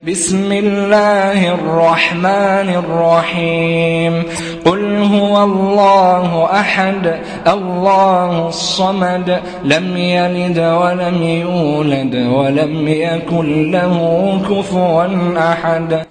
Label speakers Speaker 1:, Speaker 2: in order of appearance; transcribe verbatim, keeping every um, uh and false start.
Speaker 1: بسم الله الرحمن الرحيم قل هو الله أحد الله الصمد لم يلد ولم يولد ولم يكن له كفوا أحد